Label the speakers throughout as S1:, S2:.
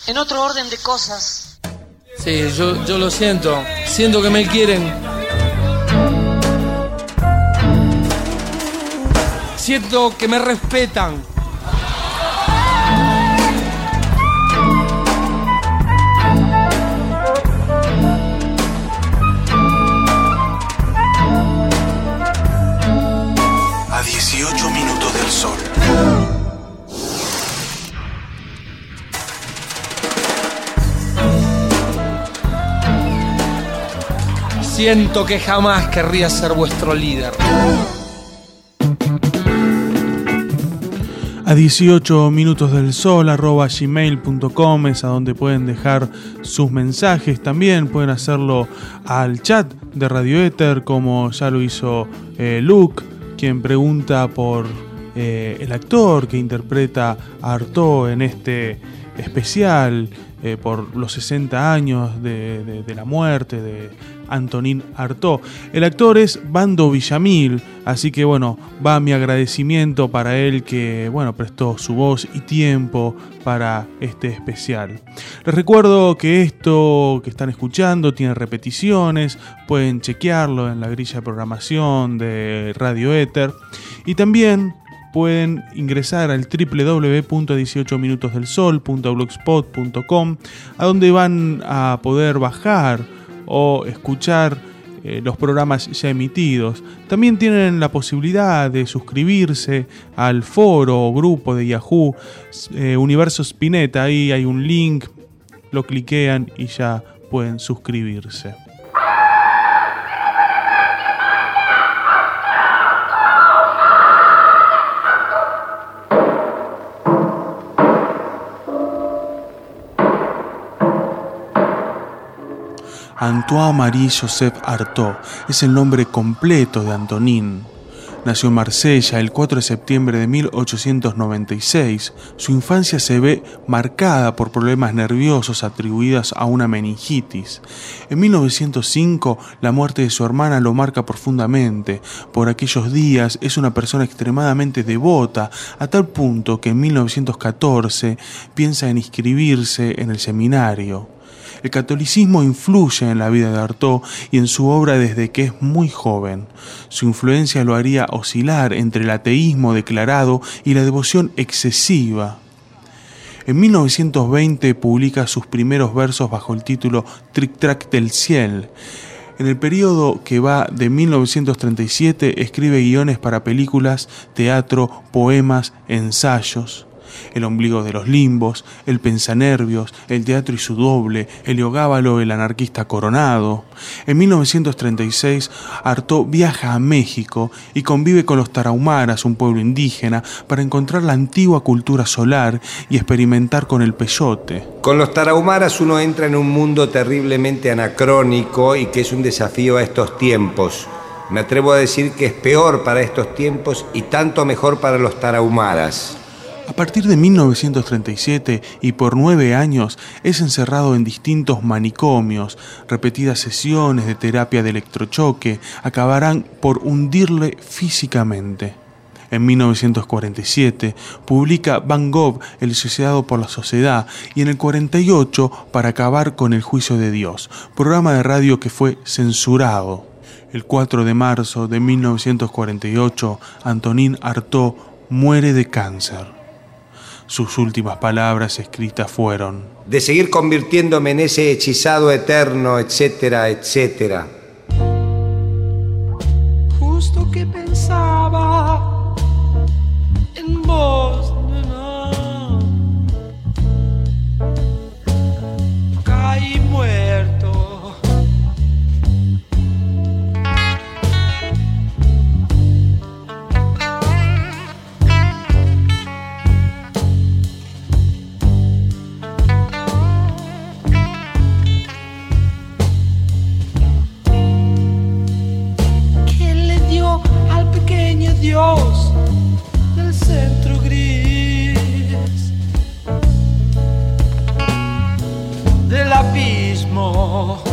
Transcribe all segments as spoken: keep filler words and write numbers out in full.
S1: En otro orden de cosas.
S2: Sí, yo, yo lo siento. Siento que me quieren. Siento que me respetan.
S3: A dieciocho minutos del sol.
S2: Siento que jamás querría ser vuestro líder.
S4: A dieciocho minutos del sol arroba gmail punto com es a donde pueden dejar sus mensajes. También pueden hacerlo al chat de Radio Éter, como ya lo hizo eh, Luke, quien pregunta por eh, el actor que interpreta a Artaud en este especial eh, por los sesenta años de, de, de la muerte de Antonín Artaud. El actor es Bando Villamil, así que bueno, va mi agradecimiento para él que bueno prestó su voz y tiempo para este especial. Les recuerdo que esto que están escuchando tiene repeticiones, pueden chequearlo en la grilla de programación de Radio Éter y también pueden ingresar al doble u doble u doble u punto dieciocho minutos del sol punto blogspot punto com, a donde van a poder bajar o escuchar eh, los programas ya emitidos. También tienen la posibilidad de suscribirse al foro o grupo de Yahoo eh, Universo Spinetta. Ahí hay un link, lo cliquean y ya pueden suscribirse. Antoine-Marie Joseph Artaud es el nombre completo de Antonín. Nació en Marsella el cuatro de septiembre de mil ochocientos noventa y seis. Su infancia se ve marcada por problemas nerviosos atribuidos a una meningitis. En mil novecientos cinco, la muerte de su hermana lo marca profundamente. Por aquellos días es una persona extremadamente devota, a tal punto que en mil novecientos catorce piensa en inscribirse en el seminario. El catolicismo influye en la vida de Artaud y en su obra desde que es muy joven. Su influencia lo haría oscilar entre el ateísmo declarado y la devoción excesiva. En mil novecientos veinte publica sus primeros versos bajo el título Tric-Trac del Ciel. En el periodo que va de mil novecientos treinta y siete escribe guiones para películas, teatro, poemas, ensayos. El ombligo de los limbos, el pensanervios, el teatro y su doble, Heliogábalo, el anarquista coronado. En mil novecientos treinta y seis, Artaud viaja a México y convive con los tarahumaras, un pueblo indígena, para encontrar la antigua cultura solar y experimentar con el peyote.
S5: Con los tarahumaras uno entra en un mundo terriblemente anacrónico y que es un desafío a estos tiempos. Me atrevo a decir que es peor para estos tiempos y tanto mejor para los tarahumaras.
S4: A partir de mil novecientos treinta y siete y por nueve años es encerrado en distintos manicomios. Repetidas sesiones de terapia de electrochoque acabarán por hundirle físicamente. En mil novecientos cuarenta y siete publica Van Gogh, el suicidado por la sociedad, y en el cuarenta y ocho Para acabar con el juicio de Dios, programa de radio que fue censurado. El cuatro de marzo de mil novecientos cuarenta y ocho, Antonín Artaud muere de cáncer. Sus últimas palabras escritas fueron:
S5: de seguir convirtiéndome en ese hechizado eterno, etcétera, etcétera.
S2: Justo que pensaba en vos, nena. Caí muerto. Dios del centro gris del abismo.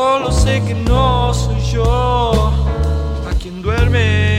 S2: Solo sé que no soy yo a quien duerme.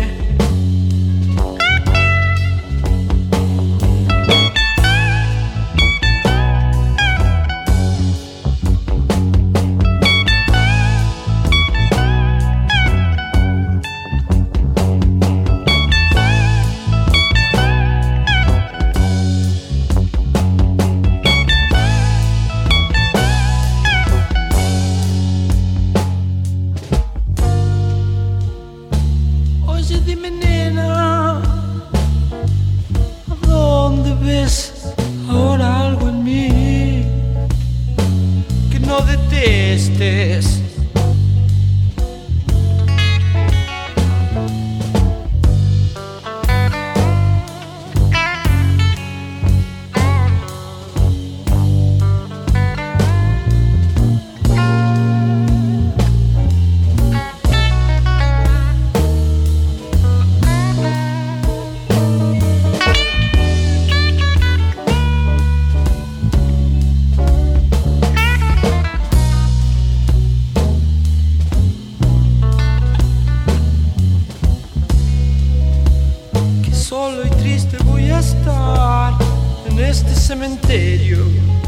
S2: Cementerio.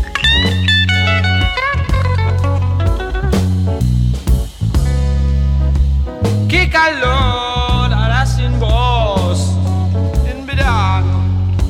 S2: Qué calor hará sin vos en verano.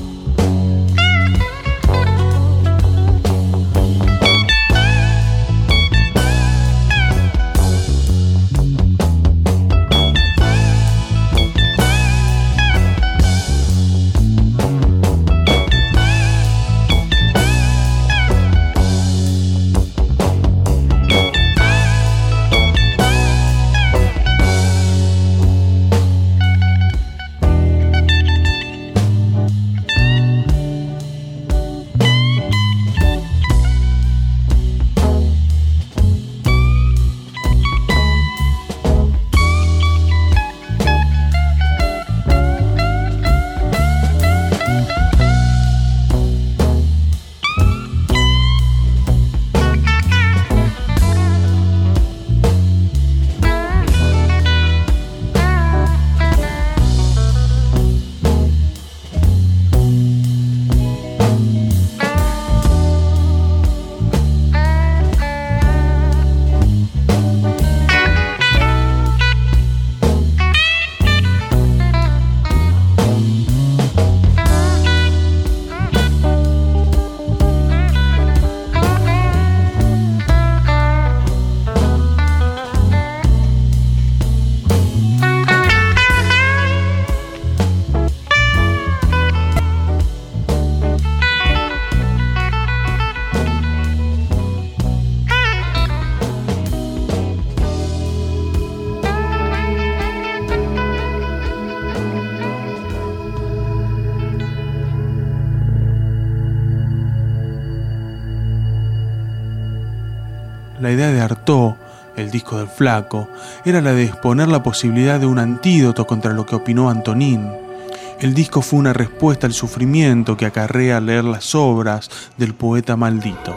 S4: La idea de Artaud, el disco del Flaco, era la de exponer la posibilidad de un antídoto contra lo que opinó Antonín. El disco fue una respuesta al sufrimiento que acarrea leer las obras del poeta maldito.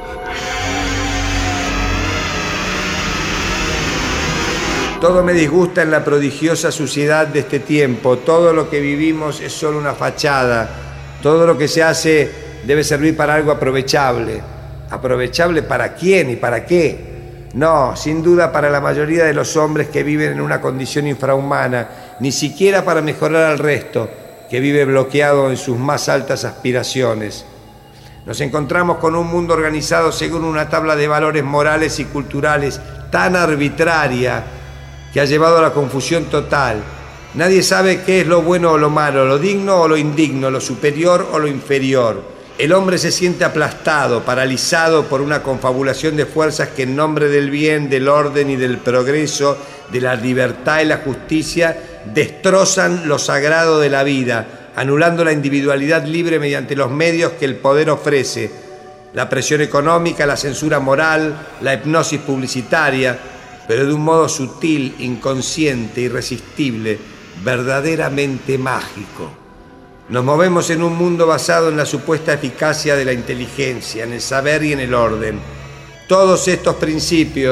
S5: Todo me disgusta en la prodigiosa suciedad de este tiempo. Todo lo que vivimos es solo una fachada. Todo lo que se hace debe servir para algo aprovechable. ¿Aprovechable para quién y para qué? No, sin duda para la mayoría de los hombres que viven en una condición infrahumana, ni siquiera para mejorar al resto, que vive bloqueado en sus más altas aspiraciones. Nos encontramos con un mundo organizado según una tabla de valores morales y culturales tan arbitraria que ha llevado a la confusión total. Nadie sabe qué es lo bueno o lo malo, lo digno o lo indigno, lo superior o lo inferior. El hombre se siente aplastado, paralizado por una confabulación de fuerzas que en nombre del bien, del orden y del progreso, de la libertad y la justicia, destrozan lo sagrado de la vida, anulando la individualidad libre mediante los medios que el poder ofrece, la presión económica, la censura moral, la hipnosis publicitaria, pero de un modo sutil, inconsciente, irresistible, verdaderamente mágico. Nos movemos en un mundo basado en la supuesta eficacia de la inteligencia, en el saber y en el orden. Todos estos principios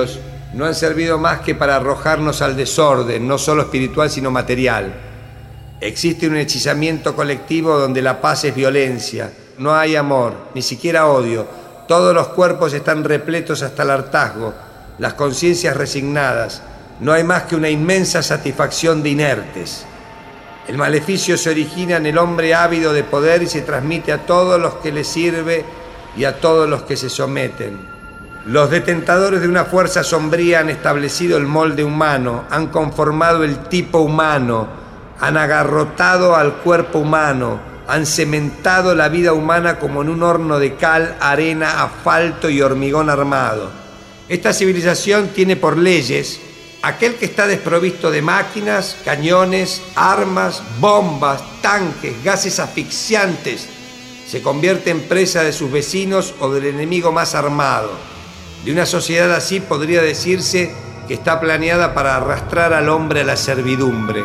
S5: no han servido más que para arrojarnos al desorden, no solo espiritual sino material. Existe un hechizamiento colectivo donde la paz es violencia, no hay amor, ni siquiera odio. Todos los cuerpos están repletos hasta el hartazgo, las conciencias resignadas. No hay más que una inmensa satisfacción de inertes. El maleficio se origina en el hombre ávido de poder y se transmite a todos los que le sirve y a todos los que se someten. Los detentadores de una fuerza sombría han establecido el molde humano, han conformado el tipo humano, han agarrotado al cuerpo humano, han cementado la vida humana como en un horno de cal, arena, asfalto y hormigón armado. Esta civilización tiene por leyes: aquel que está desprovisto de máquinas, cañones, armas, bombas, tanques, gases asfixiantes, se convierte en presa de sus vecinos o del enemigo más armado. De una sociedad así podría decirse que está planeada para arrastrar al hombre a la servidumbre.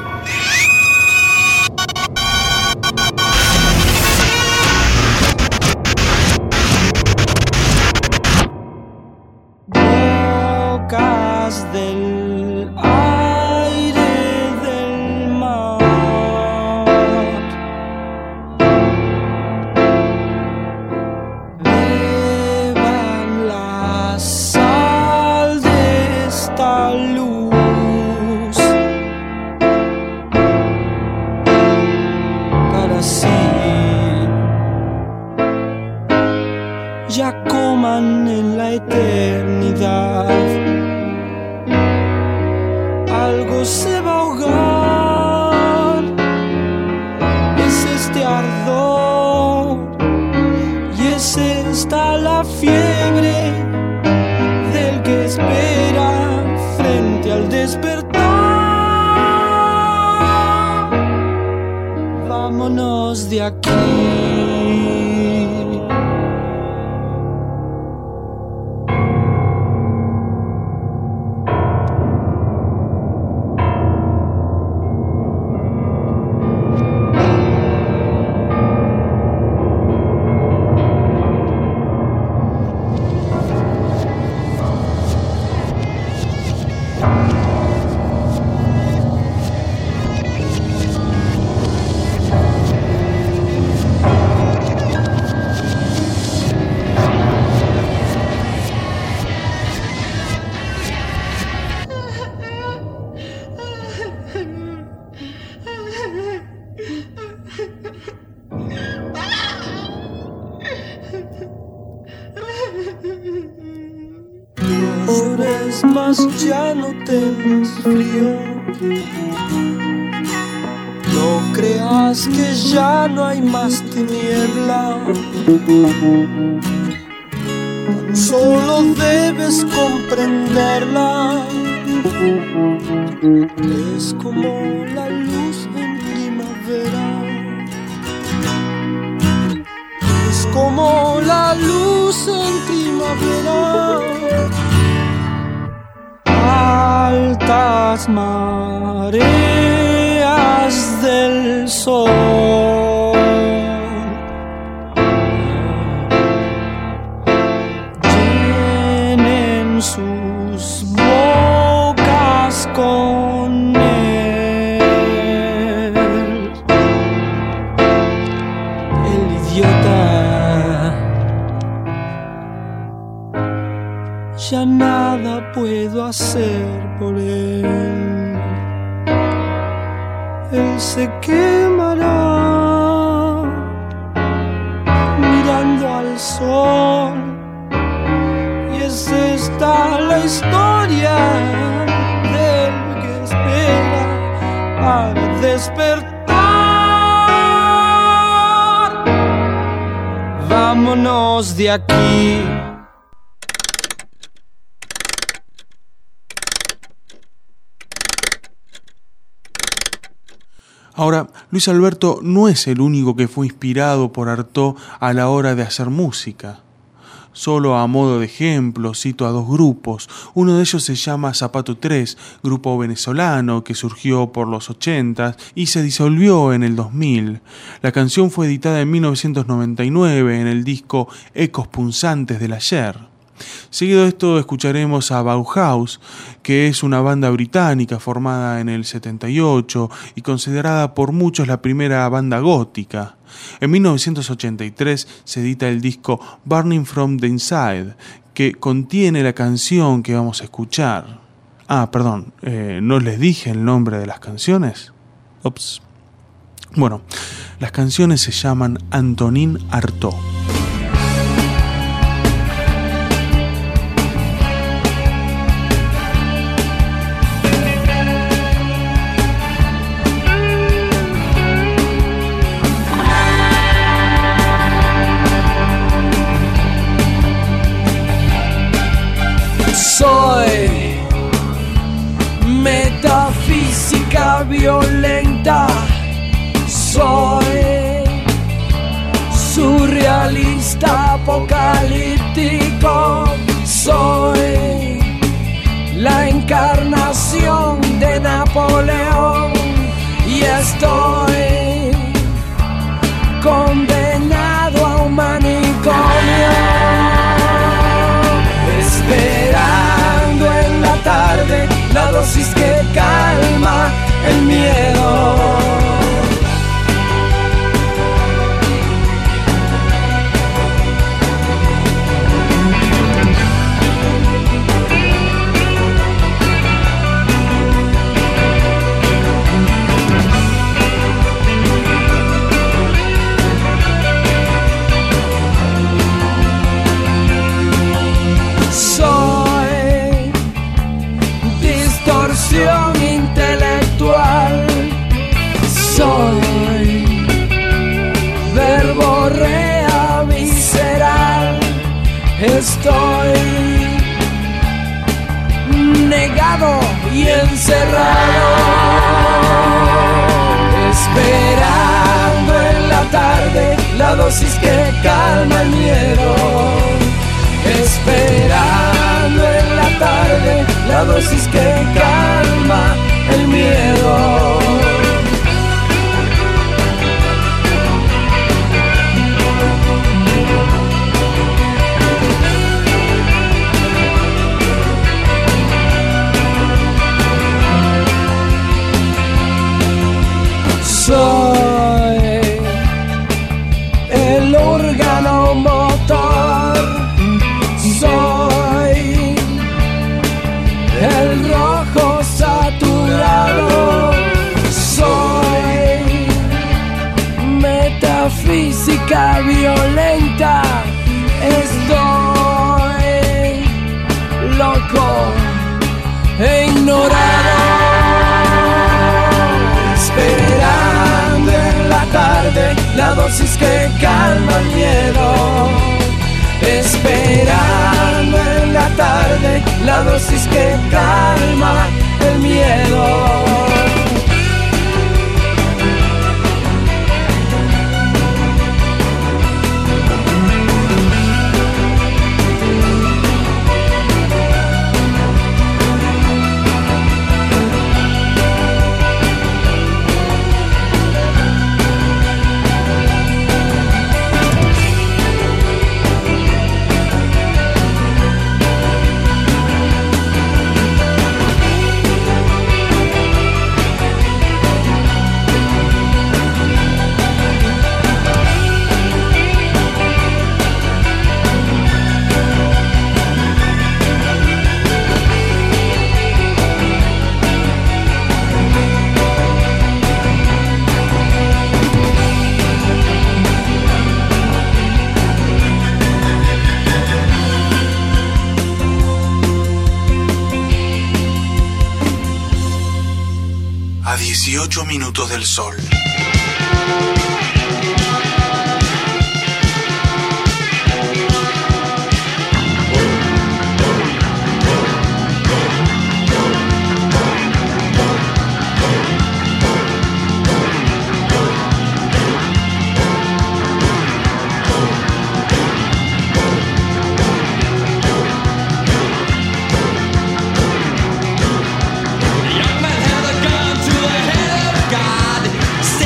S2: Bocas del aire del mar, beban la sal de esta luz, para así ya coman en la eternidad. Algo se va a ahogar, es este ardor y es esta la fiebre del que espera frente al despertar. Vámonos de aquí. Llores más, ya no tengas frío. No creas que ya no hay más tiniebla. Tan solo debes comprenderla. Es como la luz en primavera. Es como la luz en primavera. Altas mareas del sol llenen sus bocas con él. El idiota ya nada puedo hacer por él. Él se quemará mirando al sol. Y es esta la historia del que espera para despertar. Vámonos de aquí.
S4: Ahora, Luis Alberto no es el único que fue inspirado por Artaud a la hora de hacer música. Solo a modo de ejemplo cito a dos grupos. Uno de ellos se llama Zapato tres, grupo venezolano que surgió por los ochenta y se disolvió en el dos mil. La canción fue editada en mil novecientos noventa y nueve en el disco Ecos Punzantes del Ayer. Seguido de esto escucharemos a Bauhaus, que es una banda británica formada en el setenta y ocho y considerada por muchos la primera banda gótica. En mil novecientos ochenta y tres se edita el disco Burning from the Inside, que contiene la canción que vamos a escuchar. Ah, perdón, eh, ¿no les dije el nombre de las canciones? Ups. Bueno, las canciones se llaman Antonin Artaud.
S6: Soy metafísica violenta, soy surrealista apocalíptico, soy la encarnación de Napoleón y estoy condenado a un manicomio. Esperando en la tarde la dosis que calma el miedo. Intelectual, soy verbo rea visceral, estoy negado y encerrado, esperando en la tarde la dosis que calma el miedo, esperando en la tarde la dosis que calma el miedo. Soy el órgano motor, soy el rojo saturado, soy metafísica violenta, estoy loco e ignorado, esperando en la tarde la dosis que calma el miedo, esperando en la tarde la dosis que calma el miedo.
S3: dieciocho minutos del sol.
S7: Young man had a gun to the head of God.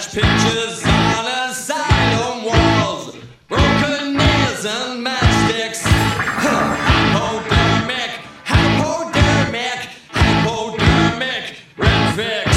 S2: Flash pictures on asylum walls, broken nails and matchsticks. Hypodermic, hypodermic, hypodermic, red fix.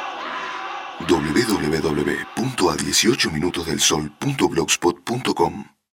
S7: w w w punto a dieciocho minutos del sol punto blogspot punto com